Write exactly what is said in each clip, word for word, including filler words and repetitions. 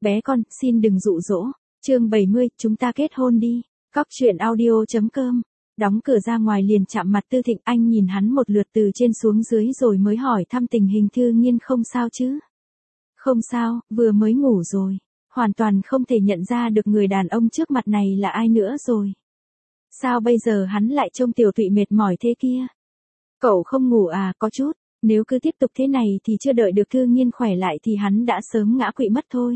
Bé con, xin đừng dụ dỗ. Chương bảy mươi, chúng ta kết hôn đi. Cóc truyện audio chấm com. Đóng cửa ra ngoài liền chạm mặt Tư Thịnh, anh nhìn hắn một lượt từ trên xuống dưới rồi mới hỏi thăm tình hình Thư Nghiên không sao chứ. Không sao, vừa mới ngủ rồi. Hoàn toàn không thể nhận ra được người đàn ông trước mặt này là ai nữa rồi. Sao bây giờ hắn lại trông tiểu tụy mệt mỏi thế kia? Cậu không ngủ à? Có chút. Nếu cứ tiếp tục thế này thì chưa đợi được Thư Nghiên khỏe lại thì hắn đã sớm ngã quỵ mất thôi.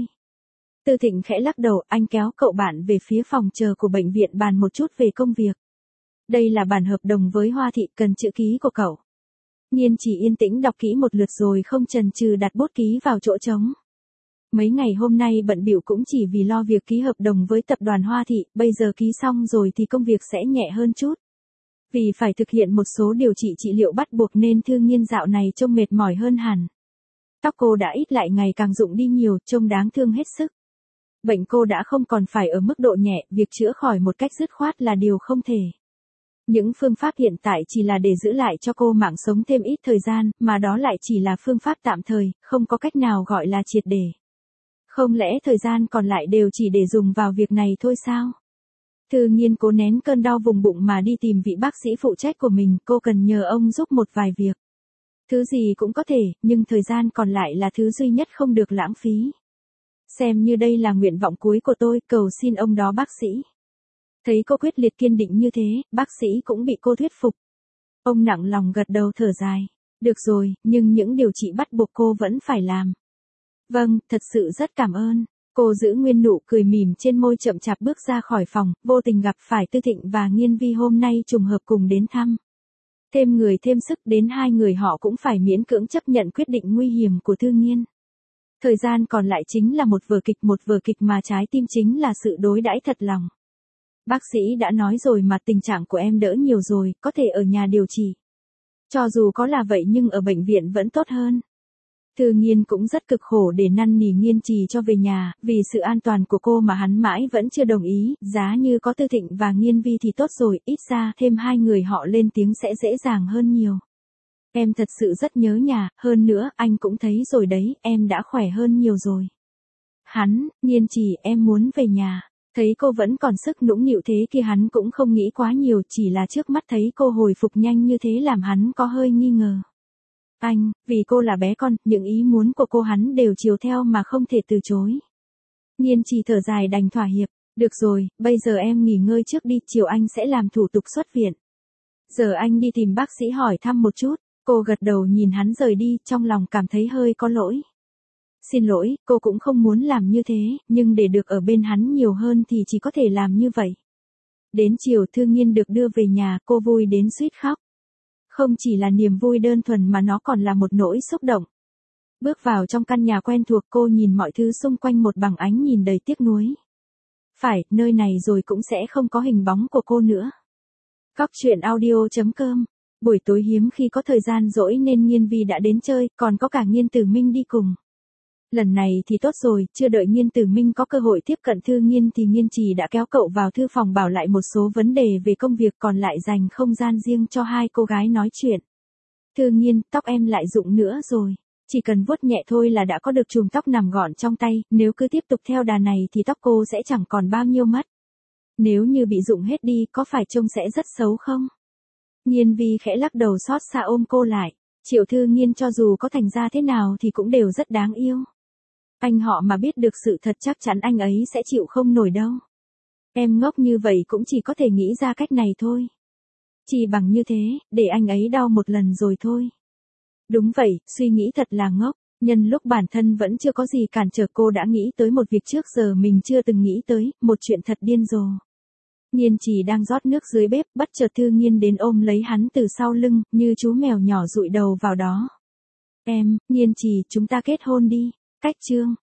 Tư Thịnh khẽ lắc đầu, anh kéo cậu bạn về phía phòng chờ của bệnh viện bàn một chút về công việc. Đây là bản hợp đồng với Hoa Thị, cần chữ ký của cậu. Nhiên chỉ yên tĩnh đọc kỹ một lượt rồi không chần chừ đặt bút ký vào chỗ trống. Mấy ngày hôm nay bận bịu cũng chỉ vì lo việc ký hợp đồng với tập đoàn Hoa Thị, bây giờ ký xong rồi thì công việc sẽ nhẹ hơn chút. Vì phải thực hiện một số điều trị trị liệu bắt buộc nên Thư Nghiên dạo này trông mệt mỏi hơn hẳn. Tóc cô đã ít lại ngày càng rụng đi nhiều, trông đáng thương hết sức. Bệnh cô đã không còn phải ở mức độ nhẹ, việc chữa khỏi một cách dứt khoát là điều không thể. Những phương pháp hiện tại chỉ là để giữ lại cho cô mạng sống thêm ít thời gian, mà đó lại chỉ là phương pháp tạm thời, không có cách nào gọi là triệt để. Không lẽ thời gian còn lại đều chỉ để dùng vào việc này thôi sao? Thư Nghiên cố nén cơn đau vùng bụng mà đi tìm vị bác sĩ phụ trách của mình, cô cần nhờ ông giúp một vài việc. Thứ gì cũng có thể, nhưng thời gian còn lại là thứ duy nhất không được lãng phí. Xem như đây là nguyện vọng cuối của tôi, cầu xin ông đó bác sĩ. Thấy cô quyết liệt kiên định như thế, bác sĩ cũng bị cô thuyết phục. Ông nặng lòng gật đầu thở dài. Được rồi, nhưng những điều trị bắt buộc cô vẫn phải làm. Vâng, thật sự rất cảm ơn. Cô giữ nguyên nụ cười mỉm trên môi chậm chạp bước ra khỏi phòng, vô tình gặp phải Tư Thịnh và Nghiên Vi hôm nay trùng hợp cùng đến thăm. Thêm người thêm sức, đến hai người họ cũng phải miễn cưỡng chấp nhận quyết định nguy hiểm của Thư Nghiên. Thời gian còn lại chính là một vở kịch, một vở kịch mà trái tim chính là sự đối đãi thật lòng. Bác sĩ đã nói rồi mà, tình trạng của em đỡ nhiều rồi, có thể ở nhà điều trị. Cho dù có là vậy nhưng ở bệnh viện vẫn tốt hơn. Thư Nghiên cũng rất cực khổ để năn nỉ Nghiên Trì cho về nhà, vì sự an toàn của cô mà hắn mãi vẫn chưa đồng ý, giá như có Tư Thịnh và Nghiên Vi thì tốt rồi, ít ra thêm hai người họ lên tiếng sẽ dễ dàng hơn nhiều. Em thật sự rất nhớ nhà, hơn nữa, anh cũng thấy rồi đấy, em đã khỏe hơn nhiều rồi. Hắn, Nghiên Trì, em muốn về nhà. Thấy cô vẫn còn sức nũng nịu thế kia hắn cũng không nghĩ quá nhiều, chỉ là trước mắt thấy cô hồi phục nhanh như thế làm hắn có hơi nghi ngờ. Anh, vì cô là bé con, những ý muốn của cô hắn đều chiều theo mà không thể từ chối. Nghiên Trì thở dài đành thỏa hiệp. Được rồi, bây giờ em nghỉ ngơi trước đi, chiều anh sẽ làm thủ tục xuất viện. Giờ anh đi tìm bác sĩ hỏi thăm một chút. Cô gật đầu nhìn hắn rời đi, trong lòng cảm thấy hơi có lỗi. Xin lỗi, cô cũng không muốn làm như thế, nhưng để được ở bên hắn nhiều hơn thì chỉ có thể làm như vậy. Đến chiều Thư Nghiên được đưa về nhà, cô vui đến suýt khóc. Không chỉ là niềm vui đơn thuần mà nó còn là một nỗi xúc động. Bước vào trong căn nhà quen thuộc, cô nhìn mọi thứ xung quanh một bằng ánh nhìn đầy tiếc nuối. Phải, nơi này rồi cũng sẽ không có hình bóng của cô nữa. Cóc truyện audio chấm com. Buổi tối hiếm khi có thời gian rỗi nên Nghiên Vi đã đến chơi, còn có cả Nghiên Tử Minh đi cùng. Lần này thì tốt rồi, chưa đợi Nghiên Tử Minh có cơ hội tiếp cận Thư Nghiên thì Nghiên Trì đã kéo cậu vào thư phòng bảo lại một số vấn đề về công việc, còn lại dành không gian riêng cho hai cô gái nói chuyện. Thư Nghiên, tóc em lại rụng nữa rồi. Chỉ cần vuốt nhẹ thôi là đã có được chùm tóc nằm gọn trong tay, nếu cứ tiếp tục theo đà này thì tóc cô sẽ chẳng còn bao nhiêu mất. Nếu như bị rụng hết đi có phải trông sẽ rất xấu không? Nghiên Vi khẽ lắc đầu xót xa ôm cô lại. Triệu Thư Nghiên cho dù có thành ra thế nào thì cũng đều rất đáng yêu. Anh họ mà biết được sự thật chắc chắn anh ấy sẽ chịu không nổi đâu. Em ngốc như vậy cũng chỉ có thể nghĩ ra cách này thôi. Chỉ bằng như thế, để anh ấy đau một lần rồi thôi. Đúng vậy, suy nghĩ thật là ngốc. Nhân lúc bản thân vẫn chưa có gì cản trở cô đã nghĩ tới một việc trước giờ mình chưa từng nghĩ tới, một chuyện thật điên rồ. Nghiên Trì đang rót nước dưới bếp, bất chợt Thư Nghiên đến ôm lấy hắn từ sau lưng, như chú mèo nhỏ dụi đầu vào đó. Em, Nghiên Trì, chúng ta kết hôn đi. Cách chương.